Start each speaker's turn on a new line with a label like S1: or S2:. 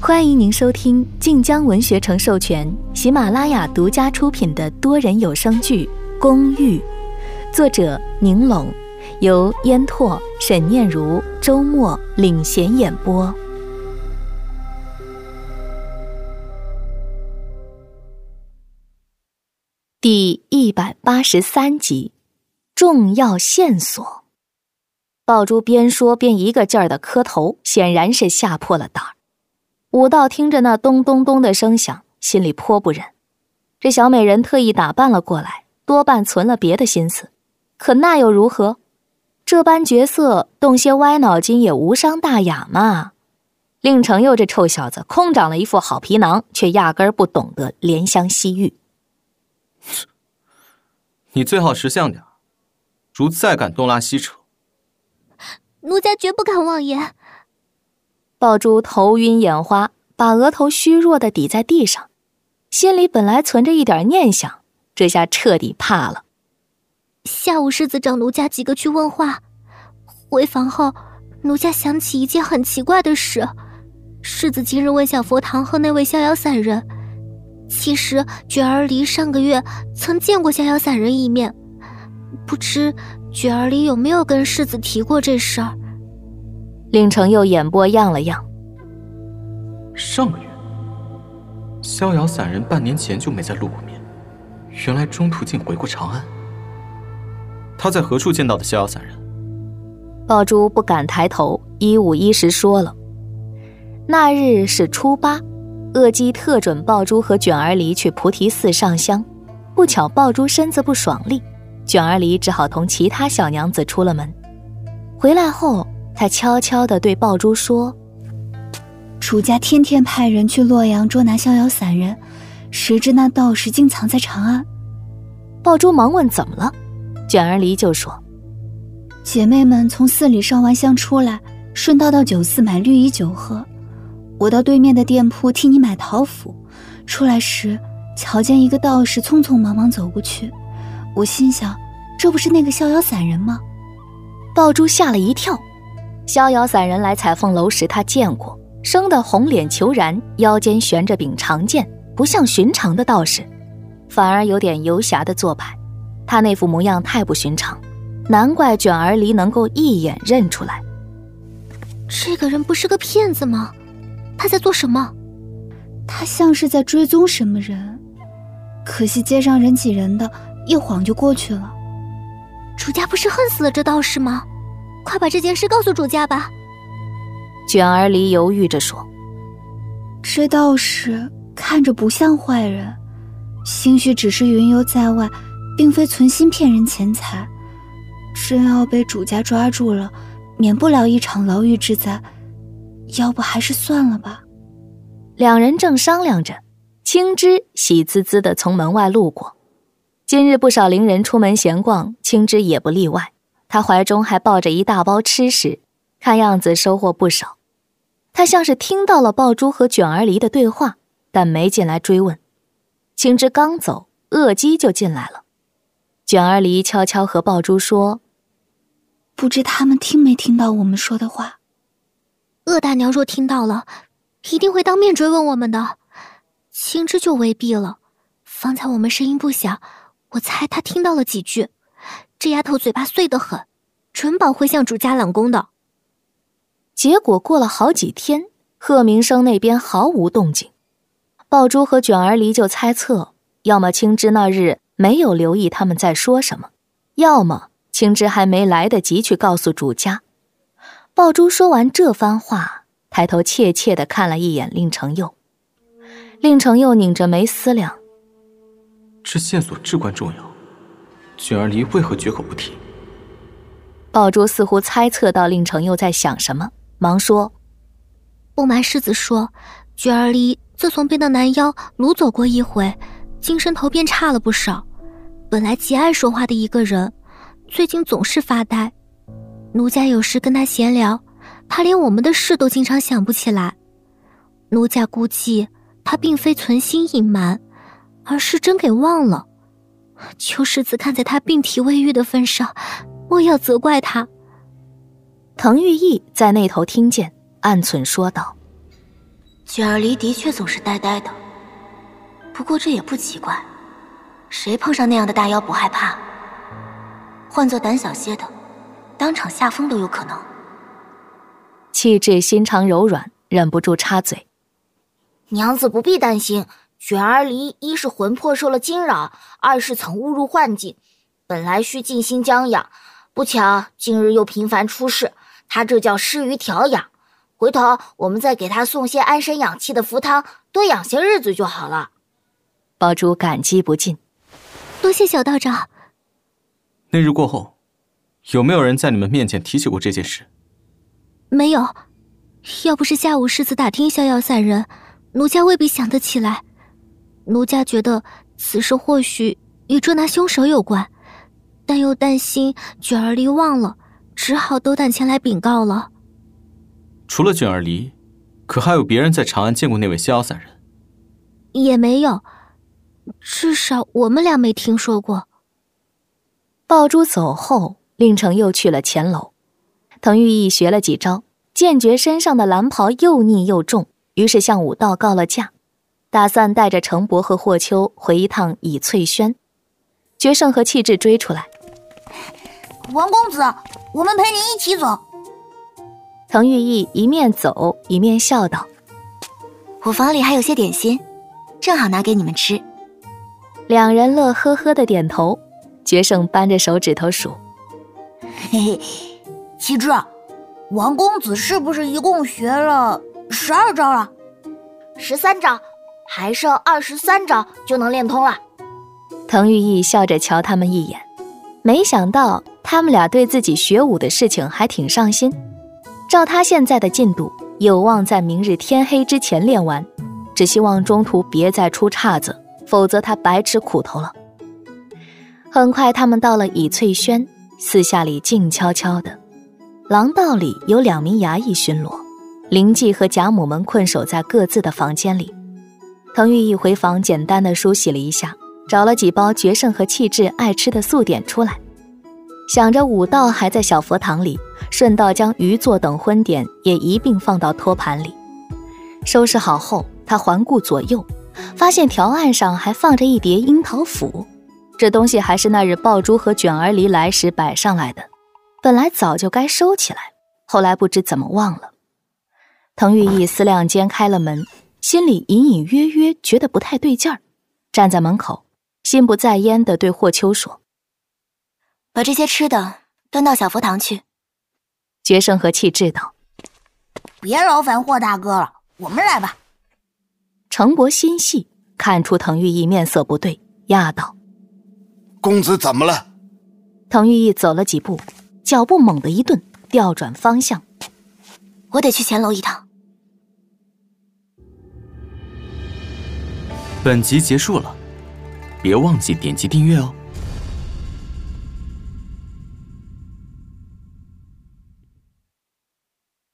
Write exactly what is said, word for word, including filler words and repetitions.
S1: 欢迎您收听晋江文学城授权、喜马拉雅独家出品的多人有声剧《公寓》，作者宁龙，由烟拓、沈念如、周末领衔演播。第一百八十三集，重要线索。爆珠边说边一个劲儿的磕头，显然是吓破了胆儿。武道听着那咚咚咚的声响，心里颇不忍。这小美人特意打扮了过来，多半存了别的心思，可那又如何？这般角色动些歪脑筋也无伤大雅嘛。令程佑这臭小子空长了一副好皮囊，却压根儿不懂得怜香惜玉。
S2: 你最好识相点，如再敢东拉西扯，
S3: 奴家绝不敢妄言。
S1: 爆珠头晕眼花，把额头虚弱地抵在地上，心里本来存着一点念想，这下彻底怕了。
S3: 下午世子找奴家几个去问话，回房后奴家想起一件很奇怪的事。世子今日问小佛堂和那位逍遥散人，其实卷儿离上个月曾见过逍遥散人一面，不知卷儿离有没有跟世子提过这事儿。
S1: 令程佑眼波漾了漾，
S2: 上个月逍遥散人半年前就没再露过面，原来中途竟回过长安。他在何处见到的逍遥散人？
S1: 爆珠不敢抬头，一五一十说了。那日是初八，鄂姬特准爆珠和卷儿离去菩提寺上香，不巧爆珠身子不爽利，卷儿离只好同其他小娘子出了门。回来后，他悄悄地对爆珠说：
S4: 主家天天派人去洛阳捉拿逍遥散人，谁知那道士竟藏在长安。
S1: 爆珠忙问怎么了，卷儿离就说：
S4: 姐妹们从寺里烧完香出来，顺道到酒肆买绿衣酒喝。我到对面的店铺替你买桃符，出来时瞧见一个道士匆匆忙忙走过去，我心想，这不是那个逍遥散人吗？
S1: 爆珠吓了一跳，逍遥散人来彩凤楼时他见过，生得红脸虬髯，腰间悬着柄长剑，不像寻常的道士，反而有点游侠的做派。他那副模样太不寻常，难怪卷儿离能够一眼认出来。
S3: 这个人不是个骗子吗？他在做什么？
S4: 他像是在追踪什么人，可惜街上人挤人的，一晃就过去了。
S3: 主家不是恨死了这道士吗？快把这件事告诉主家吧。
S1: 卷儿离犹豫着说：
S4: 这道士看着不像坏人，兴许只是云游在外，并非存心骗人钱财。真要被主家抓住了，免不了一场牢狱之灾，要不还是算了吧。
S1: 两人正商量着，青枝喜滋滋地从门外路过。今日不少伶人出门闲逛，青枝也不例外，他怀中还抱着一大包吃食，看样子收获不少。他像是听到了爆珠和卷儿离的对话，但没进来追问。青枝刚走，鄂姬就进来了。卷儿离悄悄和爆珠说：
S4: 不知他们听没听到我们说的话。
S3: 鄂大娘若听到了，一定会当面追问我们的。青枝就未必了，方才我们声音不小，我猜她听到了几句。这丫头嘴巴碎得很，准保会向主家揽功的。
S1: 结果过了好几天，贺明生那边毫无动静。爆珠和卷儿离就猜测，要么青枝那日没有留意他们在说什么，要么青枝还没来得及去告诉主家。爆珠说完这番话，抬头怯怯地看了一眼令程佑。令程佑拧着眉思量，
S2: 这线索至关重要，卷儿离为何绝口不提？
S1: 爆珠似乎猜测到令程佑在想什么，忙说：
S3: 不瞒世子说，卷儿离自从被那男妖掳走过一回，精神头变差了不少。本来极爱说话的一个人，最近总是发呆。奴家有时跟他闲聊，他连我们的事都经常想不起来。奴家估计他并非存心隐瞒，而是真给忘了。求世子看在他病体未愈的份上，莫要责怪他。
S1: 滕玉义在那头听见，暗忖说道：
S3: 卷儿离的确总是呆呆的，不过这也不奇怪，谁碰上那样的大妖不害怕？换做胆小些的，当场下风都有可能。
S1: 气质心肠柔软，忍不住插嘴：
S5: 娘子不必担心，卷儿离一是魂魄受了惊扰，二是曾误入幻境，本来需静心将养，不巧近日又频繁出事，他这叫失于调养。回头我们再给他送些安神养气的符汤，多养些日子就好了。
S1: 宝珠感激不尽：
S3: 多谢小道长。
S2: 那日过后，有没有人在你们面前提起过这件事？
S3: 没有，要不是下午世子打听逍遥散人，奴家未必想得起来。奴家觉得此事或许与捉拿凶手有关，但又担心卷儿离忘了，只好斗胆前来禀告了。
S2: 除了卷儿离，可还有别人在长安见过那位逍遥散人？
S3: 也没有，至少我们俩没听说过。
S1: 爆珠走后，令城又去了前楼。滕玉义学了几招，见觉身上的蓝袍又腻又重，于是向武道告了假，打算带着程伯和霍秋回一趟倚翠轩。决胜和气质追出来：
S5: 王公子，我们陪您一起走。
S1: 滕玉义一面走一面笑道：
S3: 我房里还有些点心，正好拿给你们吃。
S1: 两人乐呵呵的点头。决胜扳着手指头数：
S5: 嘿嘿，气质，王公子是不是一共学了十二招了？十三招，还剩二十三招就能练通了。
S1: 滕玉义笑着瞧他们一眼，没想到他们俩对自己学武的事情还挺上心。照他现在的进度，有望在明日天黑之前练完，只希望中途别再出岔子，否则他白吃苦头了。很快他们到了倚翠轩，四下里静悄悄的，廊道里有两名衙役巡逻，灵妓和贾母们困守在各自的房间里。滕玉义回房简单的梳洗了一下，找了几包决胜和气质爱吃的素点出来，想着武道还在小佛堂里，顺道将鱼座等荤点也一并放到托盘里。收拾好后，他环顾左右，发现条案上还放着一叠樱桃脯，这东西还是那日爆珠和卷儿离来时摆上来的，本来早就该收起来，后来不知怎么忘了。滕玉义思量间开了门，心里隐隐约约觉得不太对劲儿，站在门口，心不在焉地对霍秋说：
S3: 把这些吃的端到小佛堂去。
S1: 决胜和气质道：
S5: 别劳烦霍大哥了，我们来吧。
S1: 程伯心细，看出滕玉义面色不对，压道：
S6: 公子怎么了？
S1: 滕玉义走了几步，脚步猛地一顿，调转方向：
S3: 我得去前楼一趟。
S2: 本集结束了，别忘记点击订阅哦。